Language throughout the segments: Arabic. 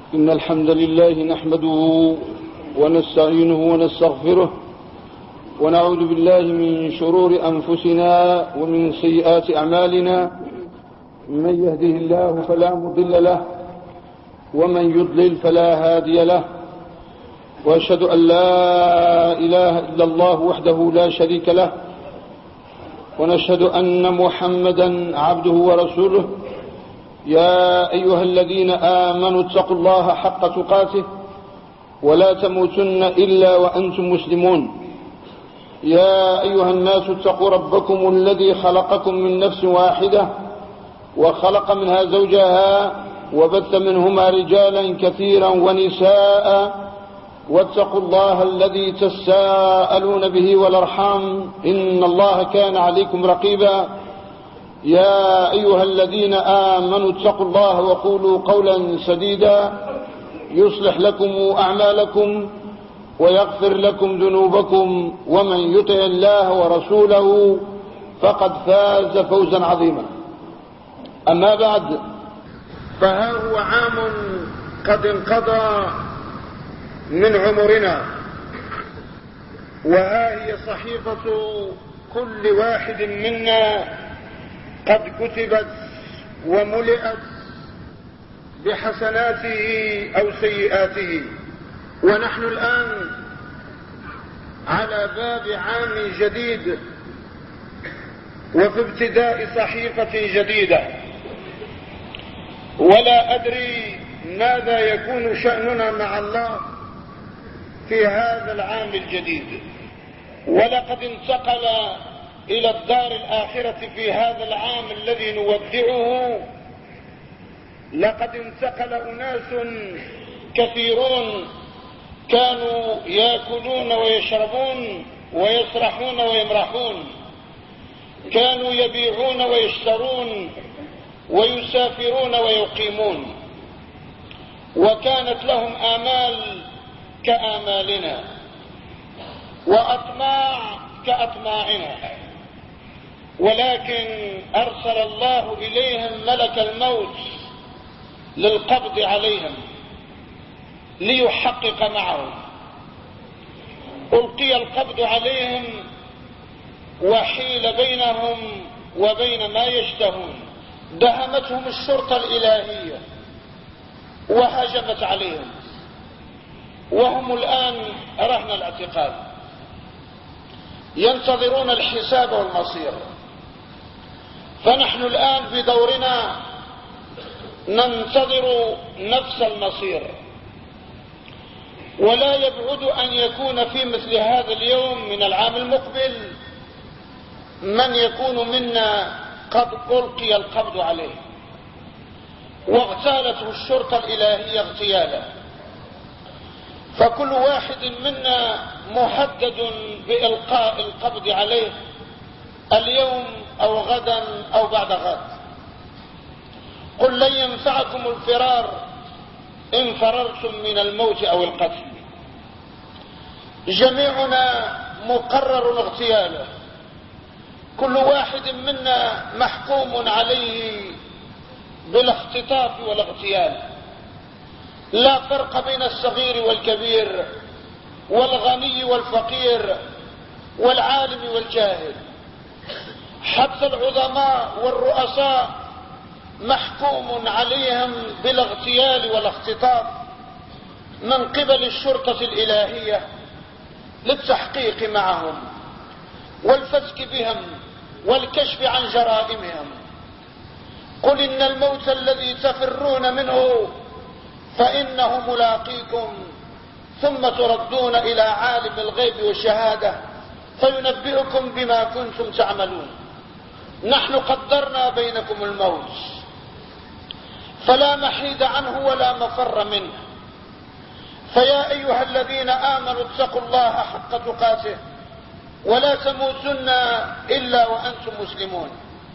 إن الحمد لله نحمده ونستعينه ونستغفره ونعوذ بالله من شرور أنفسنا ومن سيئات أعمالنا. من يهده الله فلا مضل له ومن يضلل فلا هادي له، وأشهد أن لا إله إلا الله وحده لا شريك له، ونشهد أن محمدا عبده ورسوله. يا أيها الذين آمنوا اتقوا الله حق تقاته ولا تموتن إلا وأنتم مسلمون. يا أيها الناس اتقوا ربكم الذي خلقكم من نفس واحدة وخلق منها زوجها وبث منهما رجالا كثيرا ونساء، واتقوا الله الذي تساءلون به والأرحام إن الله كان عليكم رقيبا. يا أيها الذين آمنوا اتقوا الله وقولوا قولا سديدا يصلح لكم أعمالكم ويغفر لكم ذنوبكم، ومن يطع الله ورسوله فقد فاز فوزا عظيما. أما بعد، فها هو عام قد انقضى من عمرنا، وها هي صحيفة كل واحد منا قد كتبت وملئت بحسناته أو سيئاته، ونحن الآن على باب عام جديد وفي ابتداء صحيفة جديدة، ولا أدري ماذا يكون شأننا مع الله في هذا العام الجديد. ولقد انتقل إلى الدار الآخرة في هذا العام الذي نودعه، لقد انتقل أناس كثيرون كانوا يأكلون ويشربون ويسرحون ويمرحون، كانوا يبيعون ويشترون ويسافرون ويقيمون، وكانت لهم آمال كآمالنا وأطماع كأطماعنا، ولكن أرسل الله إليهم ملك الموت للقبض عليهم ليحقق معهم. ألقي القبض عليهم وحيل بينهم وبين ما يشتهون، دهمتهم الشرطة الإلهية وهجمت عليهم، وهم الآن رهن الاعتقال ينتظرون الحساب والمصير. فنحن الآن بدورنا ننتظر نفس المصير، ولا يبعد أن يكون في مثل هذا اليوم من العام المقبل من يكون منا قد ألقي القبض عليه واغتالته الشرطة الإلهية اغتيالا، فكل واحد منا مهدد بإلقاء القبض عليه اليوم أو غدا أو بعد غد. قل لن ينفعكم الفرار إن فررتم من الموت أو القتل. جميعنا مقرر اغتياله، كل واحد منا محكوم عليه بالاختطاف والاغتيال، لا فرق بين الصغير والكبير والغني والفقير والعالم والجاهل، حتى العظماء والرؤساء محكوم عليهم بالاغتيال والاختطاف من قبل الشرطة الإلهية للتحقيق معهم والفتك بهم والكشف عن جرائمهم. قل إن الموت الذي تفرون منه فإنه ملاقيكم ثم تردون إلى عالم الغيب والشهادة فينبئكم بما كنتم تعملون. نحن قدرنا بينكم الموت فلا محيد عنه ولا مفر منه، فيا أيها الذين آمنوا اتقوا الله حق تقاته ولا تموتن إلا وأنتم مسلمون.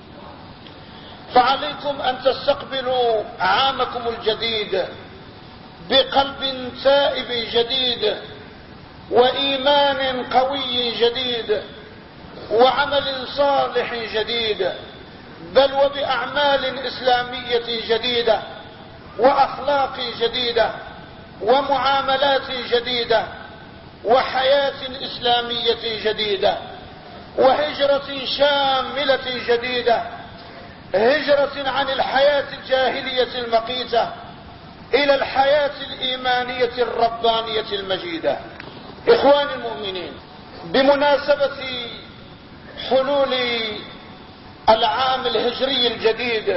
فعليكم أن تستقبلوا عامكم الجديد بقلب تائب جديد وإيمان قوي جديد وعمل صالح جديد، بل وبأعمال إسلامية جديدة وأخلاق جديدة ومعاملات جديدة وحياة إسلامية جديدة وهجرة شاملة جديدة، هجرة عن الحياة الجاهلية المقيتة إلى الحياة الإيمانية الربانية المجيدة. إخواني المؤمنين، بمناسبة حلول العام الهجري الجديد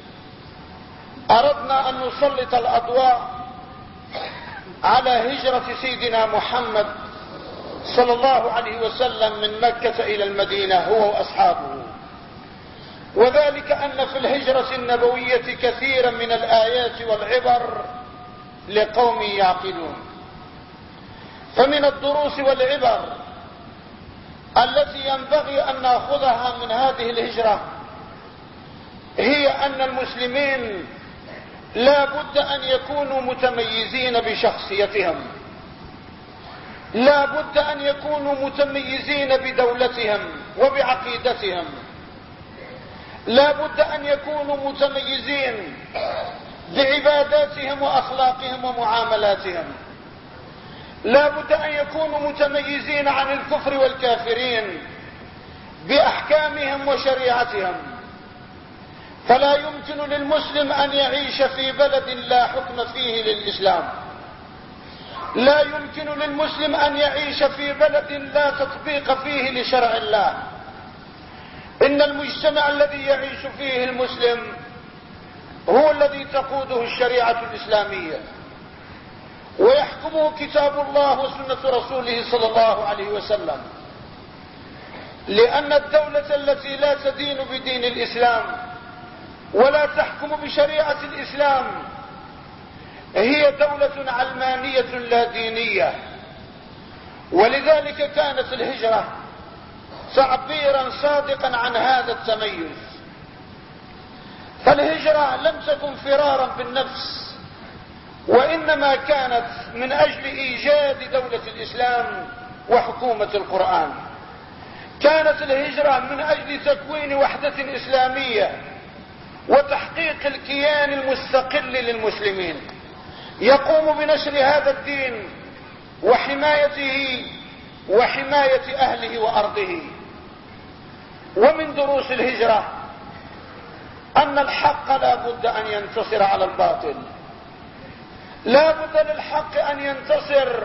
أردنا أن نسلط الأضواء على هجرة سيدنا محمد صلى الله عليه وسلم من مكة إلى المدينة هو وأصحابه، وذلك أن في الهجرة النبوية كثيرا من الآيات والعبر لقوم يعقلون. فمن الدروس والعبر التي ينبغي أن نأخذها من هذه الهجرة هي أن المسلمين لا بد أن يكونوا متميزين بشخصيتهم، لا بد أن يكونوا متميزين بدولتهم وبعقيدتهم، لا بد أن يكونوا متميزين بعباداتهم وأخلاقهم ومعاملاتهم، لا بد أن يكونوا متميزين عن الكفر والكافرين بأحكامهم وشريعتهم. فلا يمكن للمسلم أن يعيش في بلد لا حكم فيه للإسلام، لا يمكن للمسلم أن يعيش في بلد لا تطبيق فيه لشرع الله. إن المجتمع الذي يعيش فيه المسلم هو الذي تقوده الشريعة الإسلامية ويحكمه كتاب الله وسنة رسوله صلى الله عليه وسلم، لأن الدولة التي لا تدين بدين الإسلام ولا تحكم بشريعة الإسلام هي دولة علمانية لا دينية. ولذلك كانت الهجرة تعبيرا صادقا عن هذا التميز. فالهجرة لم تكن فرارا بالنفس، وإنما كانت من أجل إيجاد دولة الإسلام وحكومة القرآن. كانت الهجرة من أجل تكوين وحدة إسلامية وتحقيق الكيان المستقل للمسلمين يقوم بنشر هذا الدين وحمايته وحماية أهله وأرضه. ومن دروس الهجرة أن الحق لا بد أن ينتصر على الباطل، لا بد للحق أن ينتصر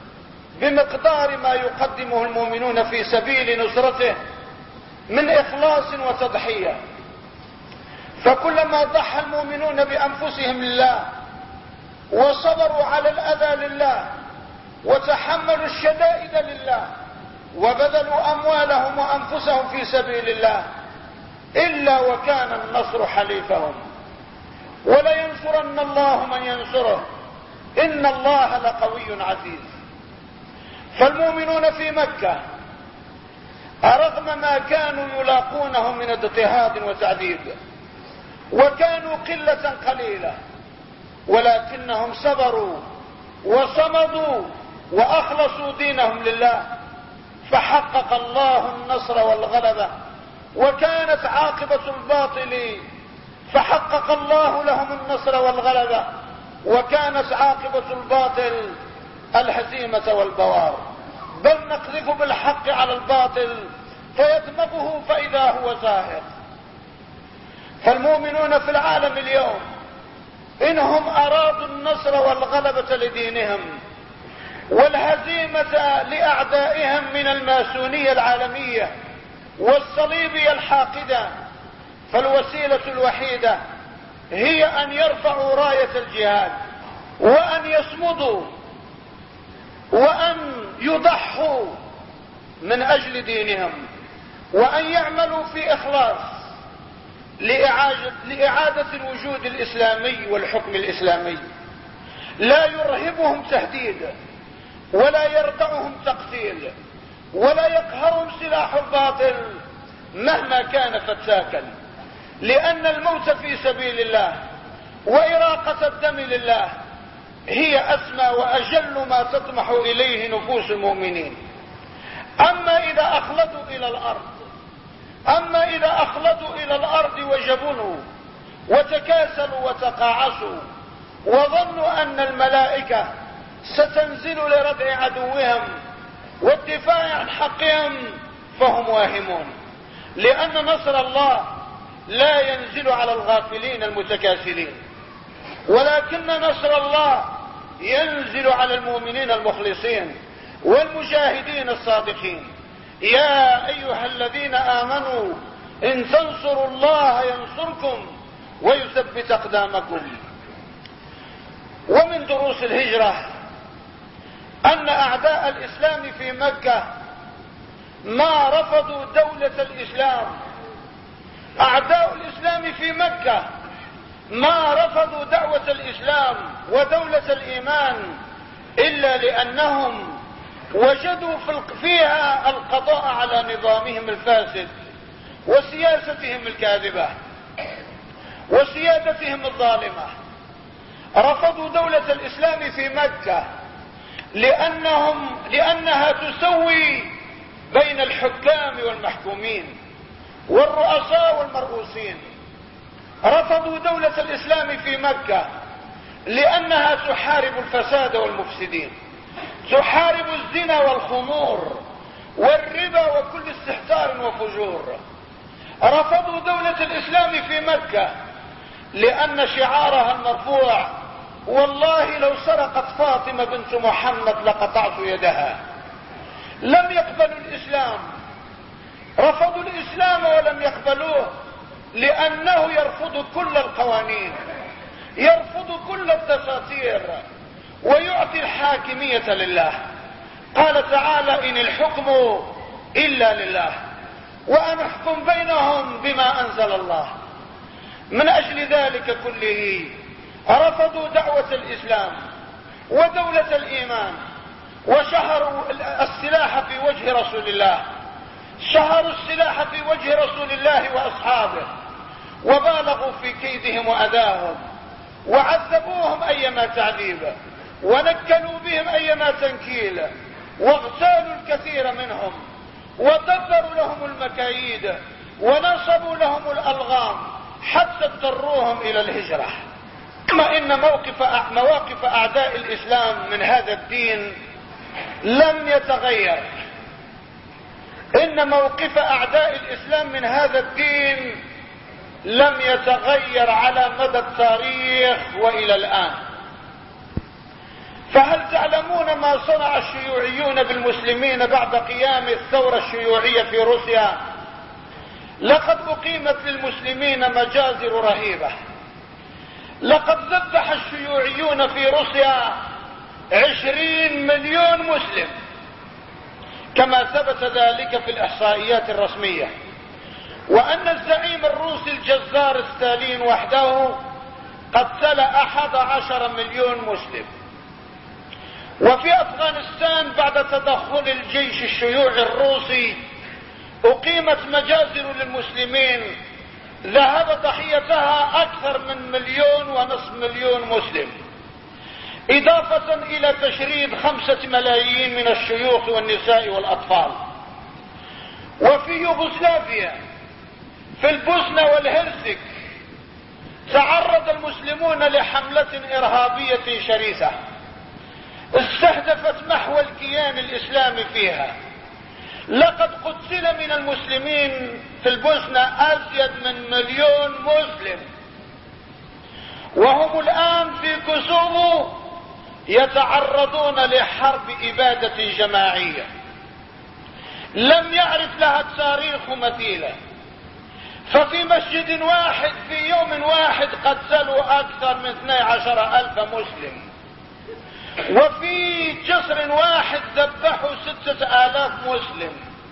بمقدار ما يقدمه المؤمنون في سبيل نصرته من إخلاص وتضحية. فكلما ضحى المؤمنون بأنفسهم لله وصبروا على الأذى لله وتحملوا الشدائد لله وبذلوا أموالهم وأنفسهم في سبيل الله إلا وكان النصر حليفهم، ولينصرن الله من ينصره إن الله لقوي عزيز. فالمؤمنون في مكة رغم ما كانوا يلاقونه من اضطهاد وتعذيب وكانوا قلة قليلة، ولكنهم صبروا وصمدوا وأخلصوا دينهم لله، فحقق الله النصر والغلبة، وكانت عاقبة الباطل فحقق الله لهم النصر والغلبة، وكانت عاقبة الباطل الهزيمة والبوار. بل نقذف بالحق على الباطل فيدمغه فإذا هو زاهق. فالمؤمنون في العالم اليوم إنهم أرادوا النصر والغلبة لدينهم والهزيمة لأعدائهم من الماسونية العالمية والصليبية الحاقدة، فالوسيلة الوحيدة هي أن يرفعوا راية الجهاد وأن يصمدوا وأن يضحوا من أجل دينهم وأن يعملوا في إخلاص لإعادة الوجود الإسلامي والحكم الإسلامي. لا يرهبهم تهديد ولا يردعهم تقتيل ولا يقهرهم سلاح الباطل مهما كان فتاكا، لأن الموت في سبيل الله وإراقة الدم لله هي أسمى وأجل ما تطمح إليه نفوس المؤمنين. أما إذا أخلدوا إلى الأرض وجبنوا وتكاسلوا وتقاعسوا وظنوا أن الملائكة ستنزل لردع عدوهم والدفاع عن حقهم، فهم واهمون، لأن نصر الله لا ينزل على الغافلين المتكاسلين، ولكن نصر الله ينزل على المؤمنين المخلصين والمجاهدين الصادقين. يا أيها الذين آمنوا إن تنصروا الله ينصركم ويثبت أقدامكم. ومن دروس الهجرة أن أعداء الإسلام في مكة ما رفضوا دولة الإسلام. أعداء الإسلام في مكة ما رفضوا دعوة الإسلام ودولة الإيمان إلا لأنهم وجدوا فيها القضاء على نظامهم الفاسد وسياستهم الكاذبة وسيادتهم الظالمة. رفضوا دولة الإسلام في مكة لأنها تسوي بين الحكام والمحكومين والرؤساء والمرؤوسين. رفضوا دولة الإسلام في مكة لأنها تحارب الفساد والمفسدين، تحارب الزنا والخمور والربا وكل استهتار وفجور. رفضوا دولة الإسلام في مكة لأن شعارها المرفوع والله لو سرقت فاطمة بنت محمد لقطعت يدها. لم يقبلوا الإسلام، رفضوا الإسلام ولم يقبلوه لأنه يرفض كل القوانين، يرفض كل الدساتير، ويعطي الحاكمية لله. قال تعالى إن الحكم إلا لله وأن أحكم بينهم بما أنزل الله. من أجل ذلك كله رفضوا دعوة الإسلام ودولة الإيمان، وشهروا السلاح في وجه رسول الله، شهروا السلاح في وجه رسول الله وأصحابه، وبالغوا في كيدهم وأذاهم، وعذبوهم أيما تعذيب، ونكلوا بهم أيما تنكيل، واغتالوا الكثير منهم، ودبروا لهم المكايد، ونصبوا لهم الألغام حتى اضطروهم إلى الهجرة. أما إن مواقف أعداء الإسلام من هذا الدين لم يتغير. إن موقف أعداء الإسلام من هذا الدين لم يتغير على مدى التاريخ وإلى الآن. فهل تعلمون ما صنع الشيوعيون بالمسلمين بعد قيام الثورة الشيوعية في روسيا؟ لقد أقيمت للمسلمين مجازر رهيبة. لقد ذبح الشيوعيون في روسيا 20 مليون مسلم، كما ثبت ذلك في الإحصائيات الرسمية. وأن الزعيم الروسي الجزار ستالين وحده قتل 11 مليون مسلم. وفي أفغانستان بعد تدخل الجيش الشيوعي الروسي أقيمت مجازر للمسلمين ذهب ضحيتها أكثر من 1.5 مليون مسلم، إضافة إلى تشريد 5 ملايين من الشيوخ والنساء والأطفال. وفي يوغوسلافيا في البوسنة والهرسك تعرض المسلمون لحملة إرهابية شرسة استهدفت محو الكيان الإسلامي فيها. لقد قتل من المسلمين في البوسنة أزيد من 1 مليون مسلم، وهم الآن في كوسوفو يتعرضون لحرب إبادة جماعية لم يعرف لها التاريخ مثيلا. ففي مسجد واحد في يوم واحد قتلوا أكثر من 12,000 مسلم، وفي جسر واحد ذبحوا 6,000 مسلم،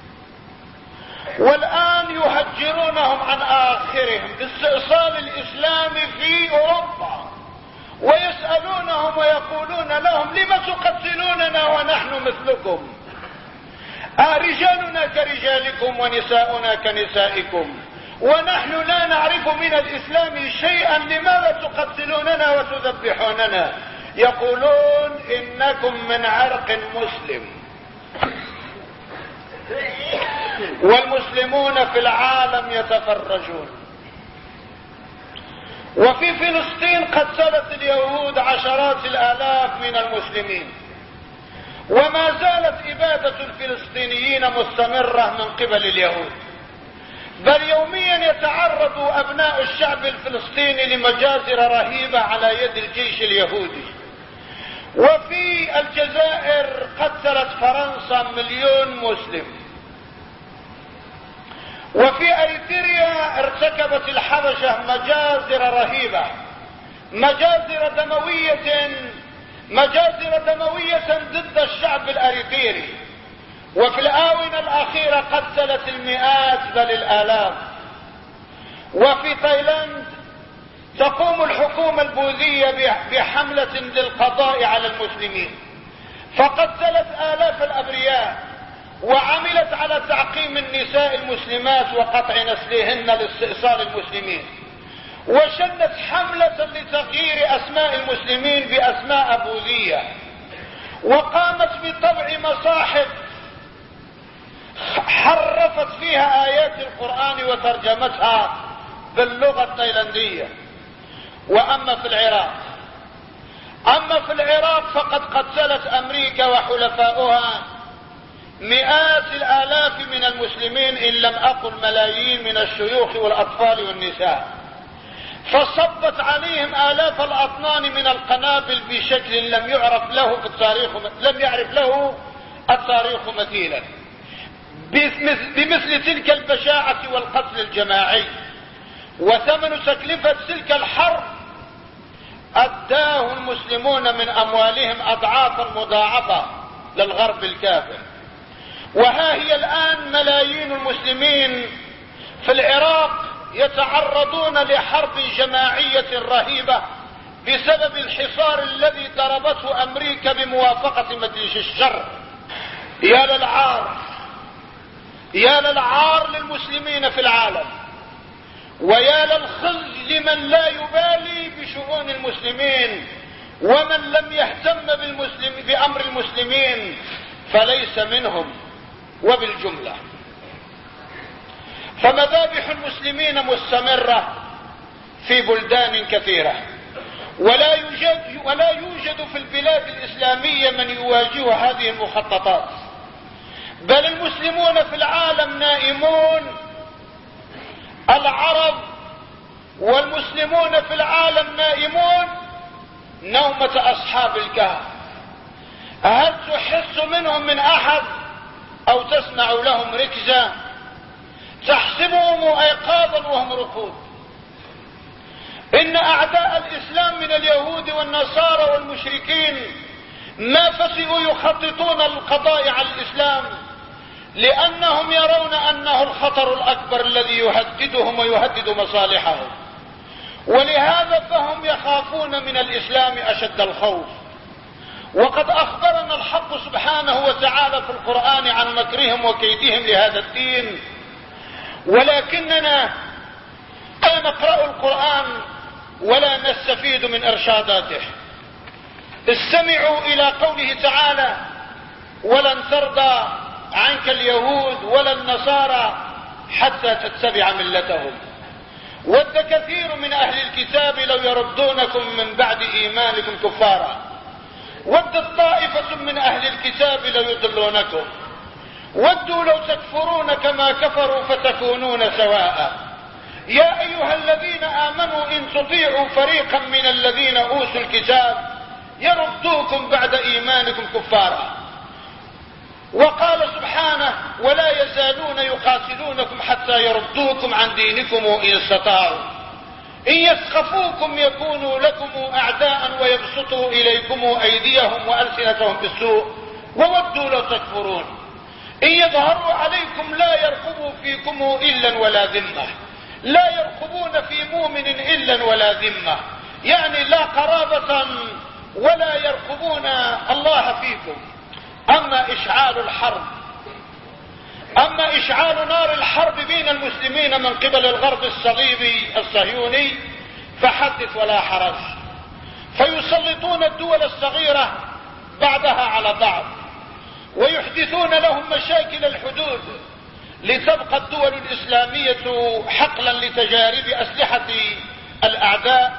والآن يهجرونهم عن آخرهم باستئصال الإسلام في أوروبا، ويسألونهم ويقولون لهم لم تقتلوننا ونحن مثلكم؟ رجالنا كرجالكم ونساؤنا كنسائكم، ونحن لا نعرف من الإسلام شيئا، لماذا تقتلوننا وتذبحوننا؟ يقولون إنكم من عرق مسلم. والمسلمون في العالم يتفرجون. وفي فلسطين قتلت اليهود عشرات الآلاف من المسلمين. وما زالت إبادة الفلسطينيين مستمرة من قبل اليهود، بل يوميا يتعرض أبناء الشعب الفلسطيني لمجازر رهيبة على يد الجيش اليهودي. وفي الجزائر قتلت فرنسا 1,000,000 مسلم، وفي أريتريا ارتكبت الحبشة مجازر رهيبة، مجازر دموية ضد الشعب الأريتري. وفي الآونة الأخيرة قتلت المئات بل الآلاف. وفي تايلاند تقوم الحكومة البوذية بحملة للقضاء على المسلمين، فقتلت آلاف الأبرياء، وعملت على تعقيم النساء المسلمات وقطع نسلهن لاستئصال المسلمين، وشنت حملة لتغيير أسماء المسلمين بأسماء بوذية، وقامت بطبع مصاحف حرفت فيها آيات القرآن وترجمتها باللغة التايلاندية. وأما في العراق فقد قتلت أمريكا وحلفاؤها مئات الآلاف من المسلمين إن لم أقل ملايين من الشيوخ والأطفال والنساء، فصبت عليهم آلاف الأطنان من القنابل بشكل لم يعرف له التاريخ مثيلا، بمثل تلك البشاعة والقتل الجماعي. وثمن تكلفة تلك الحرب أداه المسلمون من أموالهم أضعافا مضاعفة للغرب الكافر. وها هي الآن ملايين المسلمين في العراق يتعرضون لحرب جماعية رهيبة بسبب الحصار الذي ضربته أمريكا بموافقة مجلس الشر. يا للعار للمسلمين في العالم، ويا للخزي لمن لا يبالي بشؤون المسلمين، ومن لم يهتم بأمر المسلمين فليس منهم. وبالجملة فمذابح المسلمين مستمرة في بلدان كثيرة، ولا يوجد في البلاد الإسلامية من يواجه هذه المخططات، بل المسلمون في العالم نائمون. العرب والمسلمون في العالم نائمون نومة أصحاب الكهف. هل تحس منهم من أحد أو تسمع لهم ركزة؟ تحسبهم أيقاظا وهم رقود. إن أعداء الإسلام من اليهود والنصارى والمشركين ما فسئوا يخططون القضاء على الإسلام، لأنهم يرون أنه الخطر الأكبر الذي يهددهم ويهدد مصالحهم، ولهذا فهم يخافون من الإسلام أشد الخوف. وقد أخبرنا الحق سبحانه وتعالى في القرآن عن مكرهم وكيدهم لهذا الدين، ولكننا لا نقرأ القرآن ولا نستفيد من إرشاداته. استمعوا إلى قوله تعالى: ولن ترضى عنك اليهود ولا النصارى حتى تتبع ملتهم. ود كثير من أهل الكتاب لو يردونكم من بعد إيمانكم كفارا، ودت طائفة من أهل الكتاب لو يضلونكم، ودوا لو تكفرون كما كفروا فتكونون سواء. يا أيها الذين آمنوا إن تطيعوا فريقا من الذين أوتوا الكتاب يردوكم بعد إيمانكم كفارا. وقال سبحانه: ولا يزالون يقاتلونكم حتى يردوكم عن دينكم إن استطاعوا، إن يثقفوكم يكونوا لكم أعداء ويبسطوا إليكم أيديهم وألسنتهم بالسوء وودوا لو تكفرون، إن يظهروا عليكم لا يرقبوا فيكم إلا ولا ذمة، لا يرقبون في مؤمن إلا ولا ذمة، يعني لا قرابة ولا يرقبون الله فيكم. أما إشعال نار الحرب بين المسلمين من قبل الغرب الصليبي الصهيوني فحدث ولا حرج، فيسلطون الدول الصغيرة بعضها على بعض، ويحدثون لهم مشاكل الحدود لتبقى الدول الإسلامية حقلا لتجارب أسلحة الأعداء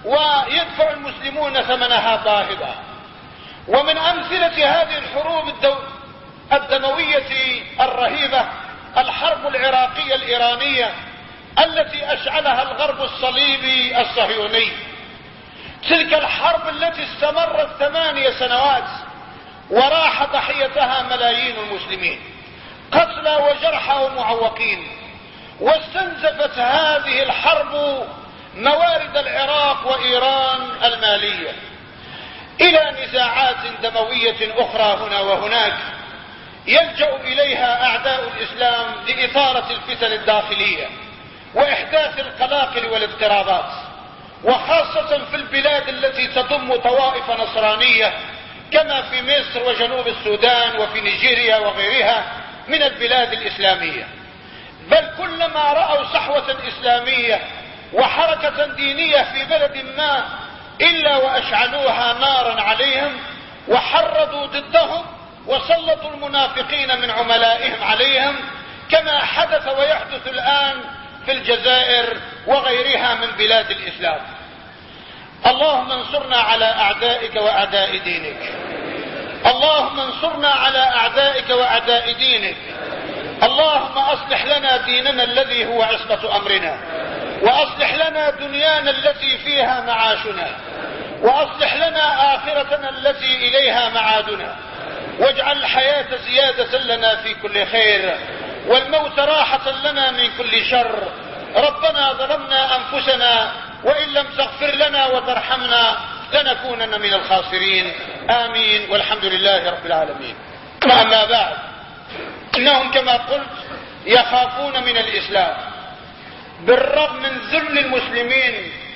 ويدفع المسلمون ثمنها باهظا. ومن أمثلة هذه الحروب الدموية الرهيبة الحرب العراقية الإيرانية التي أشعلها الغرب الصليبي الصهيوني. تلك الحرب التي استمرت 8 سنوات وراح ضحيتها ملايين المسلمين قتلى وجرحى ومعوقين. واستنزفت هذه الحرب موارد العراق وإيران المالية إلى نزاعات دموية أخرى هنا وهناك يلجأ إليها أعداء الإسلام لإثارة الفتن الداخلية وإحداث القلاقل والاضطرابات، وخاصة في البلاد التي تضم طوائف نصرانية كما في مصر وجنوب السودان وفي نيجيريا وغيرها من البلاد الإسلامية. بل كلما رأوا صحوة إسلامية وحركة دينية في بلد ما إلا وأشعلوها نارا عليهم وحرضوا ضدهم وسلطوا المنافقين من عملائهم عليهم، كما حدث ويحدث الآن في الجزائر وغيرها من بلاد الإسلام. اللهم انصرنا على أعدائك وأعداء دينك. اللهم انصرنا على أعدائك وأعداء دينك. اللهم أصلح لنا ديننا الذي هو عصمة أمرنا، وأصلح لنا دنيانا التي فيها معاشنا، وأصلح لنا آخرتنا التي إليها معادنا، واجعل الحياة زيادة لنا في كل خير والموت راحة لنا من كل شر. ربنا ظلمنا أنفسنا وإن لم تغفر لنا وترحمنا لنكونن من الخاسرين. آمين والحمد لله رب العالمين. أما بعد، إنهم كما قلت يخافون من الإسلام بالرغم من ذل المسلمين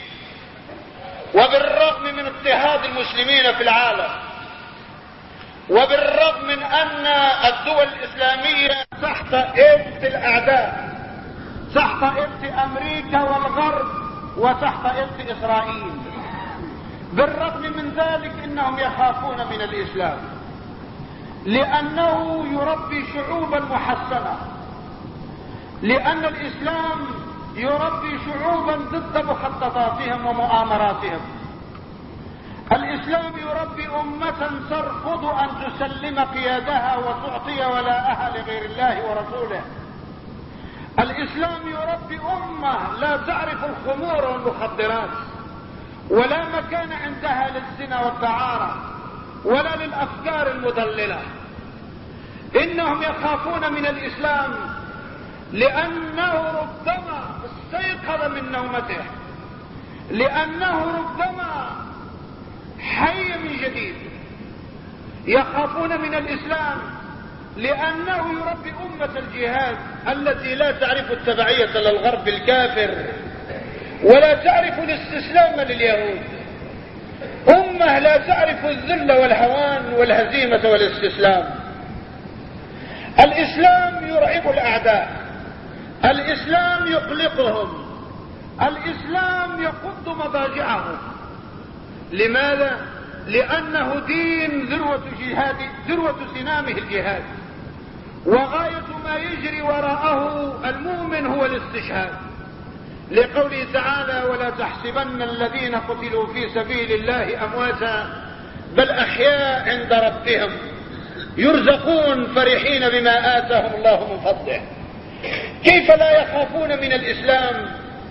وبالرغم من اضطهاد المسلمين في العالم، وبالرغم من أن الدول الإسلامية تحت إبط الأعداء، تحت إبط أمريكا والغرب وتحت إبط إسرائيل. بالرغم من ذلك إنهم يخافون من الإسلام لأنه يربي شعوبا محسنة، لأن الإسلام يربي شعوبا ضد مخططاتهم ومؤامراتهم. الإسلام يربي أمة ترفض أن تسلم قيادها وتعطي ولاءها لغير الله ورسوله. الإسلام يربي أمة لا تعرف الخمور والمخدرات، ولا مكان عندها للزنا والدعارة ولا للأفكار المضللة. إنهم يخافون من الإسلام لأنه ربما استيقظ من نومته، لأنه ربما حي من جديد. يخافون من الإسلام لأنه يربي أمة الجهاد التي لا تعرف التبعية للغرب الكافر ولا تعرف الاستسلام لليهود، أمة لا تعرف الذل والهوان والهزيمة والاستسلام. الإسلام يرعب الأعداء، الإسلام يقلقهم، الإسلام يقض مضاجعهم. لماذا؟ لأنه دين ذروة سنامه الجهاد، وغاية ما يجري وراءه المؤمن هو الاستشهاد، لقوله تعالى: ولا تحسبن الذين قتلوا في سبيل الله أمواتا بل أحياء عند ربهم يرزقون فرحين بما آتاهم الله من فضله. كيف لا يخافون من الإسلام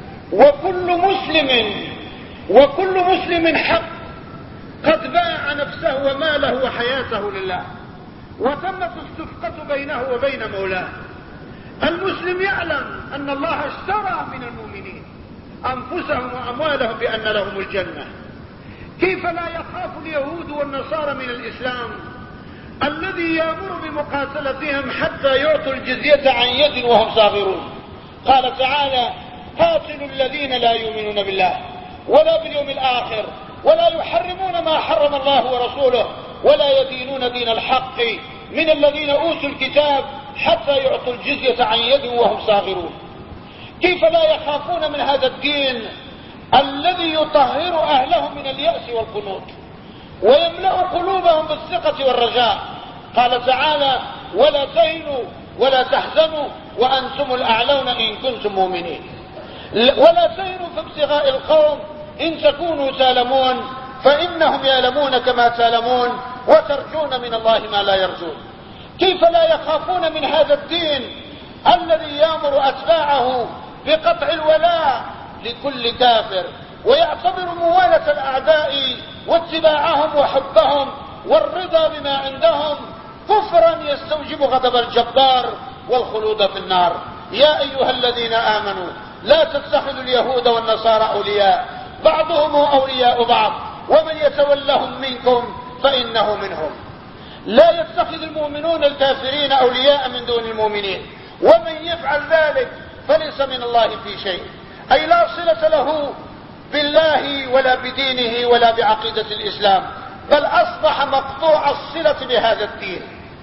وكل مسلم حق قد باع نفسه وماله وحياته لله، وتمت الصفقة بينه وبين مولاه. المسلم يعلم أن الله اشترى من المؤمنين أنفسهم وأموالهم بأن لهم الجنة. كيف لا يخاف اليهود والنصارى من الإسلام الذي يأمر بمقاتلتهم حتى يعطوا الجزية عن يد وهم صاغرون؟ قال تعالى: قاتلوا الذين لا يؤمنون بالله ولا باليوم الآخر ولا يحرمون ما حرم الله ورسوله ولا يدينون دين الحق من الذين أوتوا الكتاب حتى يعطوا الجزية عن يد وهم صاغرون. كيف لا يخافون من هذا الدين الذي يطهر أهله من اليأس والقنوط ويملأ قلوبهم بالثقة والرجاء؟ قال تعالى: ولا تهنوا ولا تحزنوا وأنتم الأعلون إن كنتم مؤمنين. ولا تهنوا في ابتغاء القوم إن تكونوا تالمون فإنهم يالمون كما تالمون وترجون من الله ما لا يرجون. كيف لا يخافون من هذا الدين الذي يأمر أتباعه بقطع الولاء لكل كافر، ويعتبر موالة الأعداء واتباعهم وحبهم والرضا بما عندهم كفرا يستوجب غضب الجبار والخلود في النار. يا أيها الذين آمنوا لا تتخذوا اليهود والنصارى أولياء بعضهم أولياء بعض ومن يتولهم منكم فإنه منهم. لا يتخذ المؤمنون الكافرين أولياء من دون المؤمنين، ومن يفعل ذلك فليس من الله في شيء، أي لا صلة له بالله ولا بدينه ولا بعقيدة الإسلام، بل أصبح مقطوع الصلة بهذا الدين.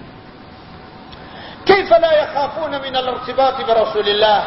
كيف لا يخافون من الارتباط برسول الله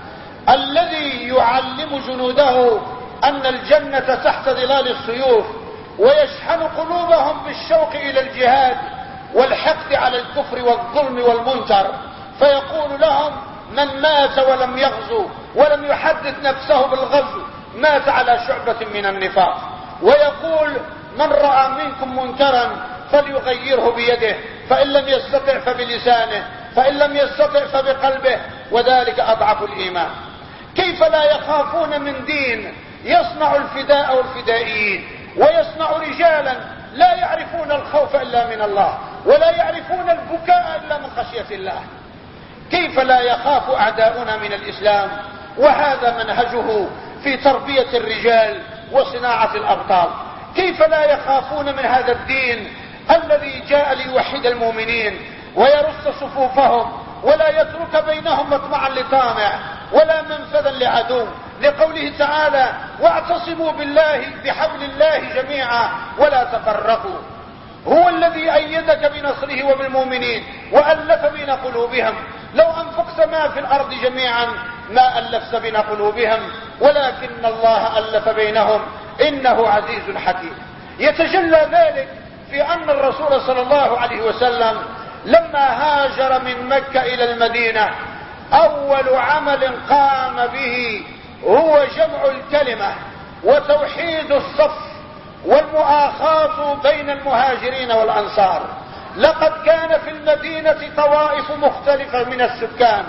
الذي يعلم جنوده أن الجنة تحت ظلال السيوف، ويشحن قلوبهم بالشوق إلى الجهاد والحقد على الكفر والظلم والمنكر، فيقول لهم من مات ولم يغزو ولم يحدث نفسه بالغزو مات على شعبة من النفاق، ويقول من رأى منكم منكرا فليغيره بيده، فإن لم يستطع فبلسانه، فإن لم يستطع فبقلبه، وذلك أضعف الإيمان. كيف لا يخافون من دين يصنع الفداء والفدائيين، ويصنع رجالا لا يعرفون الخوف إلا من الله ولا يعرفون البكاء إلا من خشية الله؟ كيف لا يخاف أعداؤنا من الإسلام وهذا منهجه في تربية الرجال وصناعة الأبطال؟ كيف لا يخافون من هذا الدين الذي جاء ليوحد المؤمنين ويرص صفوفهم ولا يترك بينهم مطمعا لطامع ولا منفذا لعدو، لقوله تعالى واعتصموا بالله بحبل الله جميعا ولا تفرقوا. هو الذي أيدك بنصره وبالمؤمنين وألف بين قلوبهم، لو أنفقت ما في الأرض جميعا ما ألفت بين قلوبهم ولكن الله ألف بينهم إنه عزيز حكيم. يتجلى ذلك في أن الرسول صلى الله عليه وسلم لما هاجر من مكة إلى المدينة أول عمل قام به هو جمع الكلمة وتوحيد الصف والمؤاخاة بين المهاجرين والأنصار. لقد كان في المدينة طوائف مختلفة من السكان،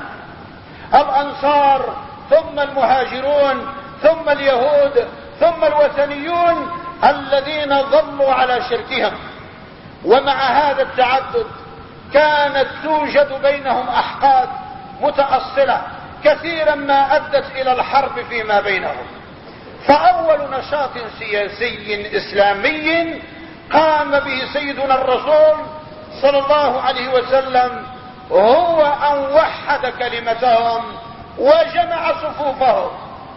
الأنصار ثم المهاجرون ثم اليهود ثم الوثنيون الذين ظلوا على شركهم، ومع هذا التعدد كانت توجد بينهم أحقاد متأصلة كثيرا ما أدت إلى الحرب فيما بينهم. فأول نشاط سياسي إسلامي قام به سيدنا الرسول صلى الله عليه وسلم هو أن وحد كلمتهم وجمع صفوفهم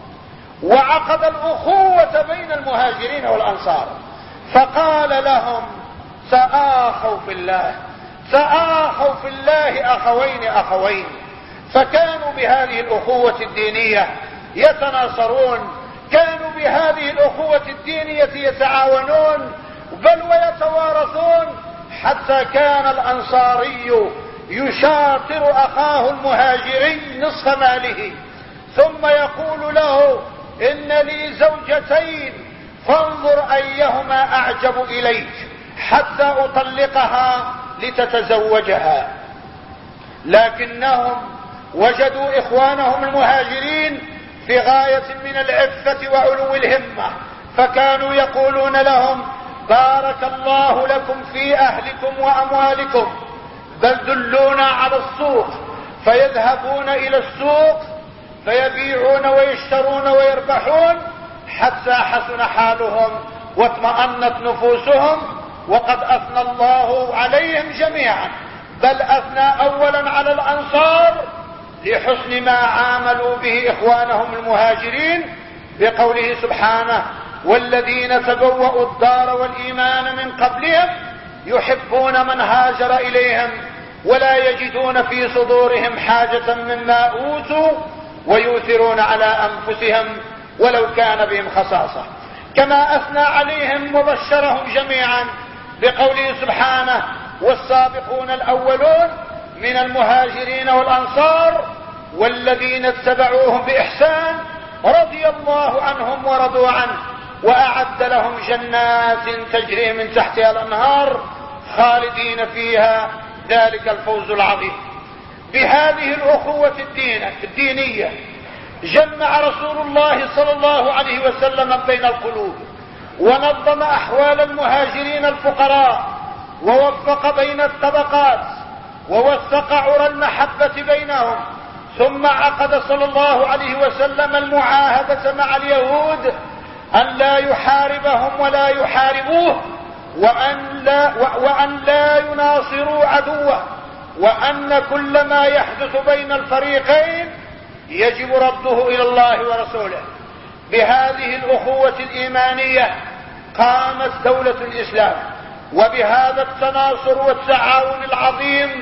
وعقد الأخوة بين المهاجرين والأنصار، فقال لهم تآخوا في الله، تآخوا في الله أخوين، فكانوا بهذه الأخوة الدينية يتناصرون، كانوا بهذه الأخوة الدينية يتعاونون بل ويتوارثون، حتى كان الأنصاري يشاطر أخاه المهاجري نصف ماله ثم يقول له إن لي زوجتين فانظر أيهما أعجب إليك حتى أطلقها لتتزوجها. لكنهم وجدوا إخوانهم المهاجرين في غاية من العفة وعلو الهمة، فكانوا يقولون لهم بارك الله لكم في أهلكم وأموالكم، بل دلونا على السوق، فيذهبون إلى السوق فيبيعون ويشترون ويربحون حتى حسن حالهم واطمأنت نفوسهم، وقد أثنى الله عليهم جميعا، بل أثنى أولا على الأنصار لحسن ما عاملوا به إخوانهم المهاجرين بقوله سبحانه والذين تبوأوا الدار والإيمان من قبلهم يحبون من هاجر إليهم ولا يجدون في صدورهم حاجة مما أوتوا ويؤثرون على أنفسهم ولو كان بهم خصاصة، كما أثنى عليهم وبشرهم جميعا بقوله سبحانه والسابقون الأولون من المهاجرين والأنصار والذين اتبعوهم بإحسان رضي الله عنهم ورضوا عنه وأعد لهم جنات تجري من تحتها الأنهار خالدين فيها، ذلك الفوز العظيم. بهذه الأخوة الدينية جمع رسول الله صلى الله عليه وسلم بين القلوب، ونظم أحوال المهاجرين الفقراء، ووفق بين الطبقات، ووثق عرى المحبة بينهم. ثم عقد صلى الله عليه وسلم المعاهدة مع اليهود أن لا يحاربهم ولا يحاربوه، وأن لا يناصروا عدوه، وأن كل ما يحدث بين الفريقين يجب رده إلى الله ورسوله. بهذه الأخوة الإيمانية قامت دولة الإسلام، وبهذا التناصر والتعاون العظيم،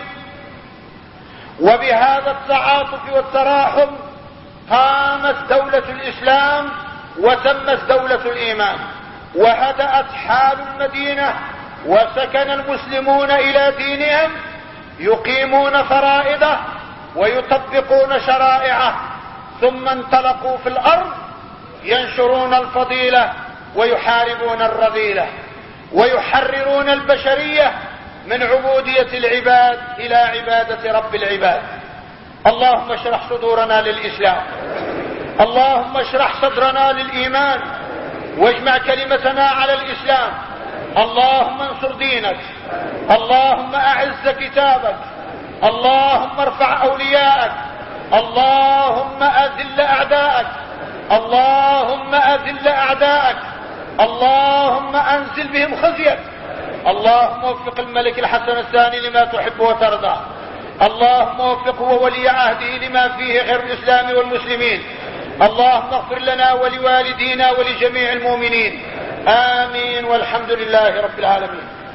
وبهذا التعاطف والتراحم قامت دولة الإسلام وتمت دولة الإيمان، وهدأت حال المدينة، وسكن المسلمون إلى دينهم يقيمون فرائضه ويطبقون شرائعه، ثم انطلقوا في الأرض ينشرون الفضيلة ويحاربون الرذيلة، ويحررون البشرية من عبودية العباد إلى عبادة رب العباد. اللهم اشرح صدورنا للإسلام، اللهم اشرح صدرنا للإيمان، واجمع كلمتنا على الإسلام. اللهم انصر دينك، اللهم أعز كتابك، اللهم ارفع أولياءك، اللهم أذل أعداءك، اللهم أذل أعداءك، اللهم أنزل بهم خزيك. اللهم وفق الملك الحسن الثاني لما تحب وترضى، اللهم وفقه وولي عهده لما فيه خير الإسلام والمسلمين. اللهم اغفر لنا ولوالدينا ولجميع المؤمنين، آمين، والحمد لله رب العالمين.